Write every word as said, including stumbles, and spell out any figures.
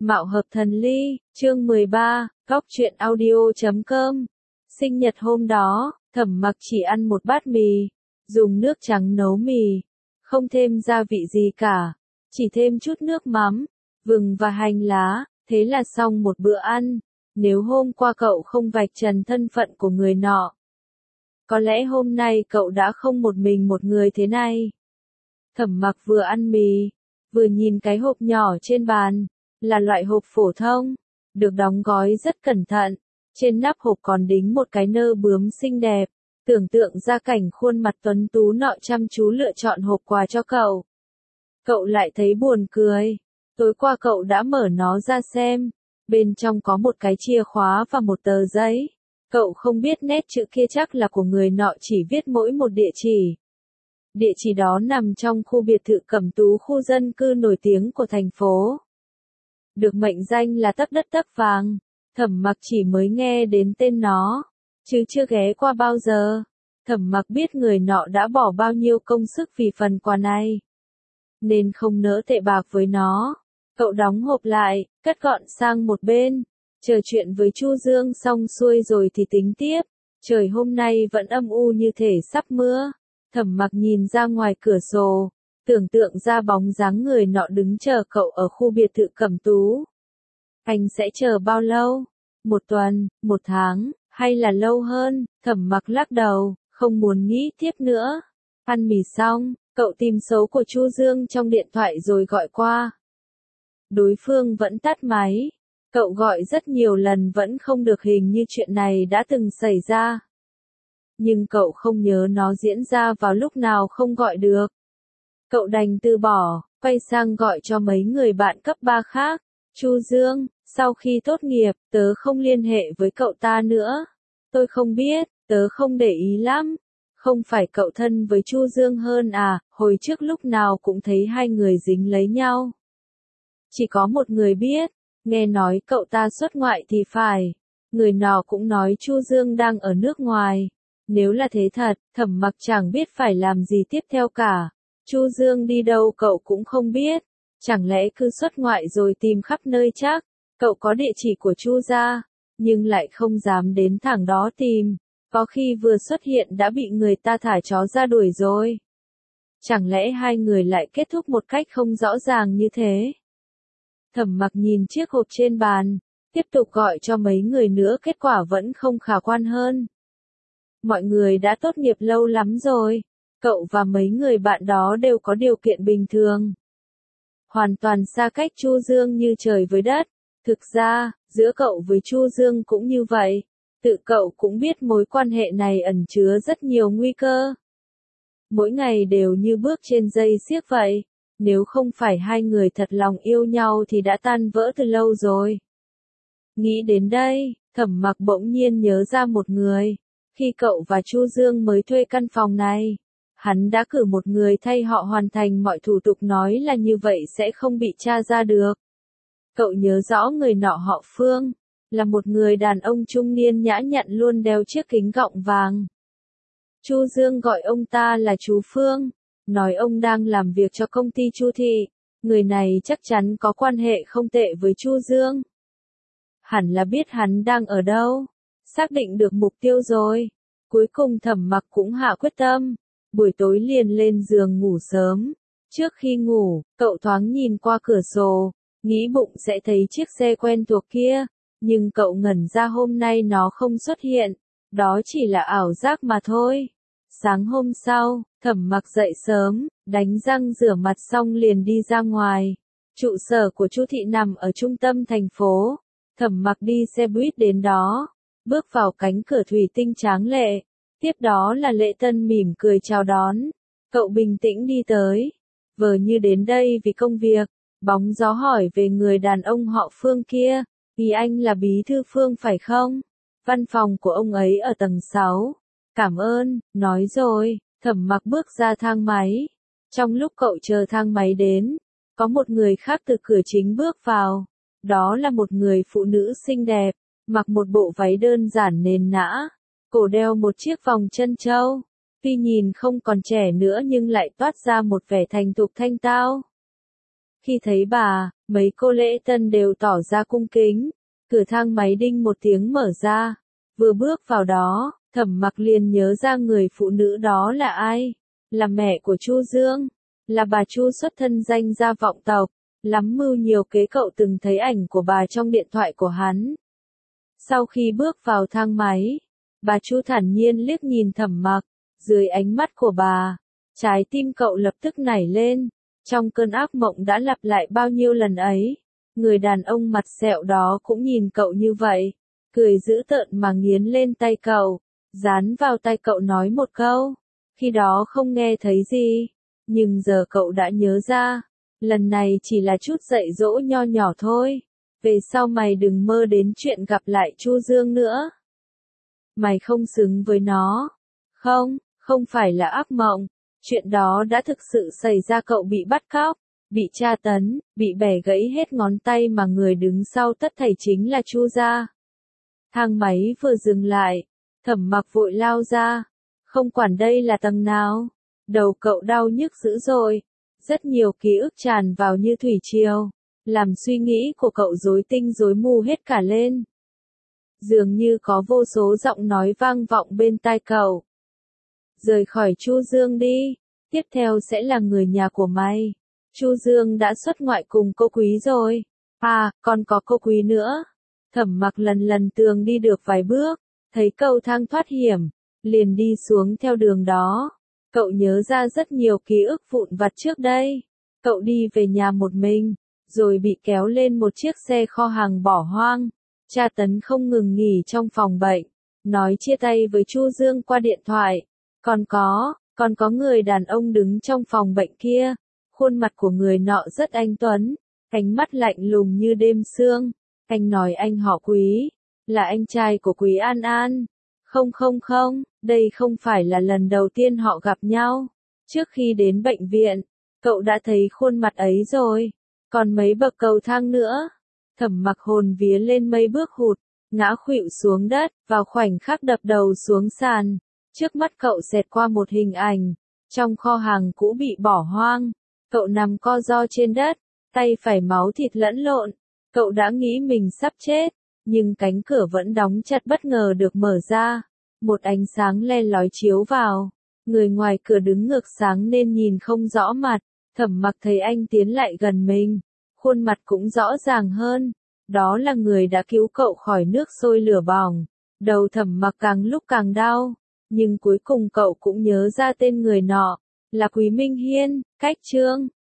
Mạo hợp thần ly, chương mười ba, góc truyện audio chấm com. Sinh nhật hôm đó, Thẩm Mặc chỉ ăn một bát mì, dùng nước trắng nấu mì, không thêm gia vị gì cả, chỉ thêm chút nước mắm, vừng và hành lá, thế là xong một bữa ăn. Nếu hôm qua cậu không vạch trần thân phận của người nọ, có lẽ hôm nay cậu đã không một mình một người thế này. Thẩm Mặc vừa ăn mì, vừa nhìn cái hộp nhỏ trên bàn, là loại hộp phổ thông, được đóng gói rất cẩn thận, trên nắp hộp còn đính một cái nơ bướm xinh đẹp, tưởng tượng ra cảnh khuôn mặt tuấn tú nọ chăm chú lựa chọn hộp quà cho cậu. Cậu lại thấy buồn cười, tối qua cậu đã mở nó ra xem, bên trong có một cái chìa khóa và một tờ giấy. Cậu không biết nét chữ kia chắc là của người nọ, chỉ viết mỗi một địa chỉ. Địa chỉ đó nằm trong khu biệt thự Cẩm Tú, khu dân cư nổi tiếng của thành phố. Được mệnh danh là tấc đất tấc vàng, Thẩm Mặc chỉ mới nghe đến tên nó, chứ chưa ghé qua bao giờ. Thẩm Mặc biết người nọ đã bỏ bao nhiêu công sức vì phần quà này, nên không nỡ tệ bạc với nó. Cậu đóng hộp lại, cất gọn sang một bên, chờ chuyện với Chu Dương xong xuôi rồi thì tính tiếp. Trời hôm nay vẫn âm u như thể sắp mưa. Thẩm Mặc nhìn ra ngoài cửa sổ, tưởng tượng ra bóng dáng người nọ đứng chờ cậu ở khu biệt thự Cẩm Tú. Anh sẽ chờ bao lâu? Một tuần, một tháng, hay là lâu hơn? Thẩm Mặc lắc đầu, không muốn nghĩ tiếp nữa. Ăn mì xong, cậu tìm số của Chu Dương trong điện thoại rồi gọi qua. Đối phương vẫn tắt máy. Cậu gọi rất nhiều lần vẫn không được, hình như chuyện này đã từng xảy ra. Nhưng cậu không nhớ nó diễn ra vào lúc nào không gọi được. Cậu đành từ bỏ, quay sang gọi cho mấy người bạn cấp ba khác. Chu Dương, sau khi tốt nghiệp, tớ không liên hệ với cậu ta nữa. Tôi không biết, tớ không để ý lắm. Không phải cậu thân với Chu Dương hơn à, hồi trước lúc nào cũng thấy hai người dính lấy nhau. Chỉ có một người biết, nghe nói cậu ta xuất ngoại thì phải. Người nọ cũng nói Chu Dương đang ở nước ngoài. Nếu là thế thật, Thẩm Mặc chẳng biết phải làm gì tiếp theo cả. Chu Dương đi đâu cậu cũng không biết. Chẳng lẽ cứ xuất ngoại rồi tìm khắp nơi chắc? Cậu có địa chỉ của Chu gia, nhưng lại không dám đến thẳng đó tìm. Có khi vừa xuất hiện đã bị người ta thả chó ra đuổi rồi. Chẳng lẽ hai người lại kết thúc một cách không rõ ràng như thế? Thẩm Mặc nhìn chiếc hộp trên bàn, tiếp tục gọi cho mấy người nữa, kết quả vẫn không khả quan hơn. Mọi người đã tốt nghiệp lâu lắm rồi, cậu và mấy người bạn đó đều có điều kiện bình thường. Hoàn toàn xa cách Chu Dương như trời với đất. Thực ra, giữa cậu với Chu Dương cũng như vậy. Tự cậu cũng biết mối quan hệ này ẩn chứa rất nhiều nguy cơ. Mỗi ngày đều như bước trên dây xiếc vậy. Nếu không phải hai người thật lòng yêu nhau thì đã tan vỡ từ lâu rồi. Nghĩ đến đây, Thẩm Mặc bỗng nhiên nhớ ra một người. Khi cậu và Chu Dương mới thuê căn phòng này, hắn đã cử một người thay họ hoàn thành mọi thủ tục, nói là như vậy sẽ không bị tra ra được. Cậu nhớ rõ người nọ họ Phương, là một người đàn ông trung niên nhã nhặn luôn đeo chiếc kính gọng vàng. Chu Dương gọi ông ta là chú Phương, nói ông đang làm việc cho công ty Chu Thị. Người này chắc chắn có quan hệ không tệ với Chu Dương. Hẳn là biết hắn đang ở đâu. Xác định được mục tiêu rồi. Cuối cùng Thẩm Mặc cũng hạ quyết tâm. Buổi tối liền lên giường ngủ sớm. Trước khi ngủ, cậu thoáng nhìn qua cửa sổ, nghĩ bụng sẽ thấy chiếc xe quen thuộc kia. Nhưng cậu ngẩn ra, hôm nay nó không xuất hiện. Đó chỉ là ảo giác mà thôi. Sáng hôm sau, Thẩm Mặc dậy sớm, đánh răng rửa mặt xong liền đi ra ngoài. Trụ sở của Chu Thị nằm ở trung tâm thành phố. Thẩm Mặc đi xe buýt đến đó, bước vào cánh cửa thủy tinh tráng lệ. Tiếp đó là Lệ Tân mỉm cười chào đón. Cậu bình tĩnh đi tới, vờ như đến đây vì công việc. Bóng gió hỏi về người đàn ông họ Phương kia. Vì anh là bí thư Phương phải không? Văn phòng của ông ấy ở tầng sáu. Cảm ơn, nói rồi. Thẩm Mặc bước ra thang máy. Trong lúc cậu chờ thang máy đến, có một người khác từ cửa chính bước vào. Đó là một người phụ nữ xinh đẹp, mặc một bộ váy đơn giản nền nã, cổ đeo một chiếc vòng chân châu. Tuy nhìn không còn trẻ nữa nhưng lại toát ra một vẻ thành thục thanh tao. Khi thấy bà, mấy cô lễ tân đều tỏ ra cung kính. Cửa thang máy đinh một tiếng mở ra. Vừa bước vào đó, Thẩm Mặc liền nhớ ra người phụ nữ đó là ai. Là mẹ của Chu Dương. Là bà Chu xuất thân danh gia vọng tộc. Lắm mưu nhiều kế, cậu từng thấy ảnh của bà trong điện thoại của hắn. Sau khi bước vào thang máy, bà Chu thản nhiên liếc nhìn Thẩm Mặc. Dưới ánh mắt của bà, trái tim cậu lập tức nảy lên. Trong cơn ác mộng đã lặp lại bao nhiêu lần ấy. Người đàn ông mặt sẹo đó cũng nhìn cậu như vậy. Cười dữ tợn mà nghiến lên tay cậu. Dán vào tay cậu nói một câu. Khi đó không nghe thấy gì. Nhưng giờ cậu đã nhớ ra. Lần này chỉ là chút dạy dỗ nho nhỏ thôi. Về sau mày đừng mơ đến chuyện gặp lại Chu Dương nữa. Mày không xứng với nó. Không, không phải là ác mộng. Chuyện đó đã thực sự xảy ra, cậu bị bắt cóc, bị tra tấn, bị bẻ gãy hết ngón tay mà người đứng sau tất thảy chính là Chu gia. Thang máy vừa dừng lại, Thẩm Mặc vội lao ra. Không quản đây là tầng nào. Đầu cậu đau nhức dữ dội. Rất nhiều ký ức tràn vào như thủy triều. Làm suy nghĩ của cậu rối tinh rối mù hết cả lên. Dường như có vô số giọng nói vang vọng bên tai cậu. Rời khỏi Chu Dương đi. Tiếp theo sẽ là người nhà của mày. Chu Dương đã xuất ngoại cùng cô Quý rồi. À, còn có cô Quý nữa. Thẩm Mặc lần lần tường đi được vài bước. Thấy cầu thang thoát hiểm. Liền đi xuống theo đường đó. Cậu nhớ ra rất nhiều ký ức vụn vặt trước đây. Cậu đi về nhà một mình. Rồi bị kéo lên một chiếc xe kho hàng bỏ hoang. Tra tấn không ngừng nghỉ trong phòng bệnh. Nói chia tay với Chu Dương qua điện thoại. Còn có, còn có người đàn ông đứng trong phòng bệnh kia. Khuôn mặt của người nọ rất anh tuấn. Ánh mắt lạnh lùng như đêm sương. Anh nói anh họ Quý. Là anh trai của Quý An An. Không không không, đây không phải là lần đầu tiên họ gặp nhau. Trước khi đến bệnh viện, cậu đã thấy khuôn mặt ấy rồi. Còn mấy bậc cầu thang nữa. Thẩm Mặc hồn vía lên mấy bước hụt, ngã khuỵu xuống đất, vào khoảnh khắc đập đầu xuống sàn. Trước mắt cậu xẹt qua một hình ảnh. Trong kho hàng cũ bị bỏ hoang. Cậu nằm co ro trên đất, tay phải máu thịt lẫn lộn. Cậu đã nghĩ mình sắp chết. Nhưng cánh cửa vẫn đóng chặt bất ngờ được mở ra. Một ánh sáng le lói chiếu vào. Người ngoài cửa đứng ngược sáng nên nhìn không rõ mặt. Thẩm Mặc thấy anh tiến lại gần mình. Khuôn mặt cũng rõ ràng hơn. Đó là người đã cứu cậu khỏi nước sôi lửa bỏng. Đầu Thẩm Mặc càng lúc càng đau. Nhưng cuối cùng cậu cũng nhớ ra tên người nọ. Là Quý Minh Hiên, Cách Trương.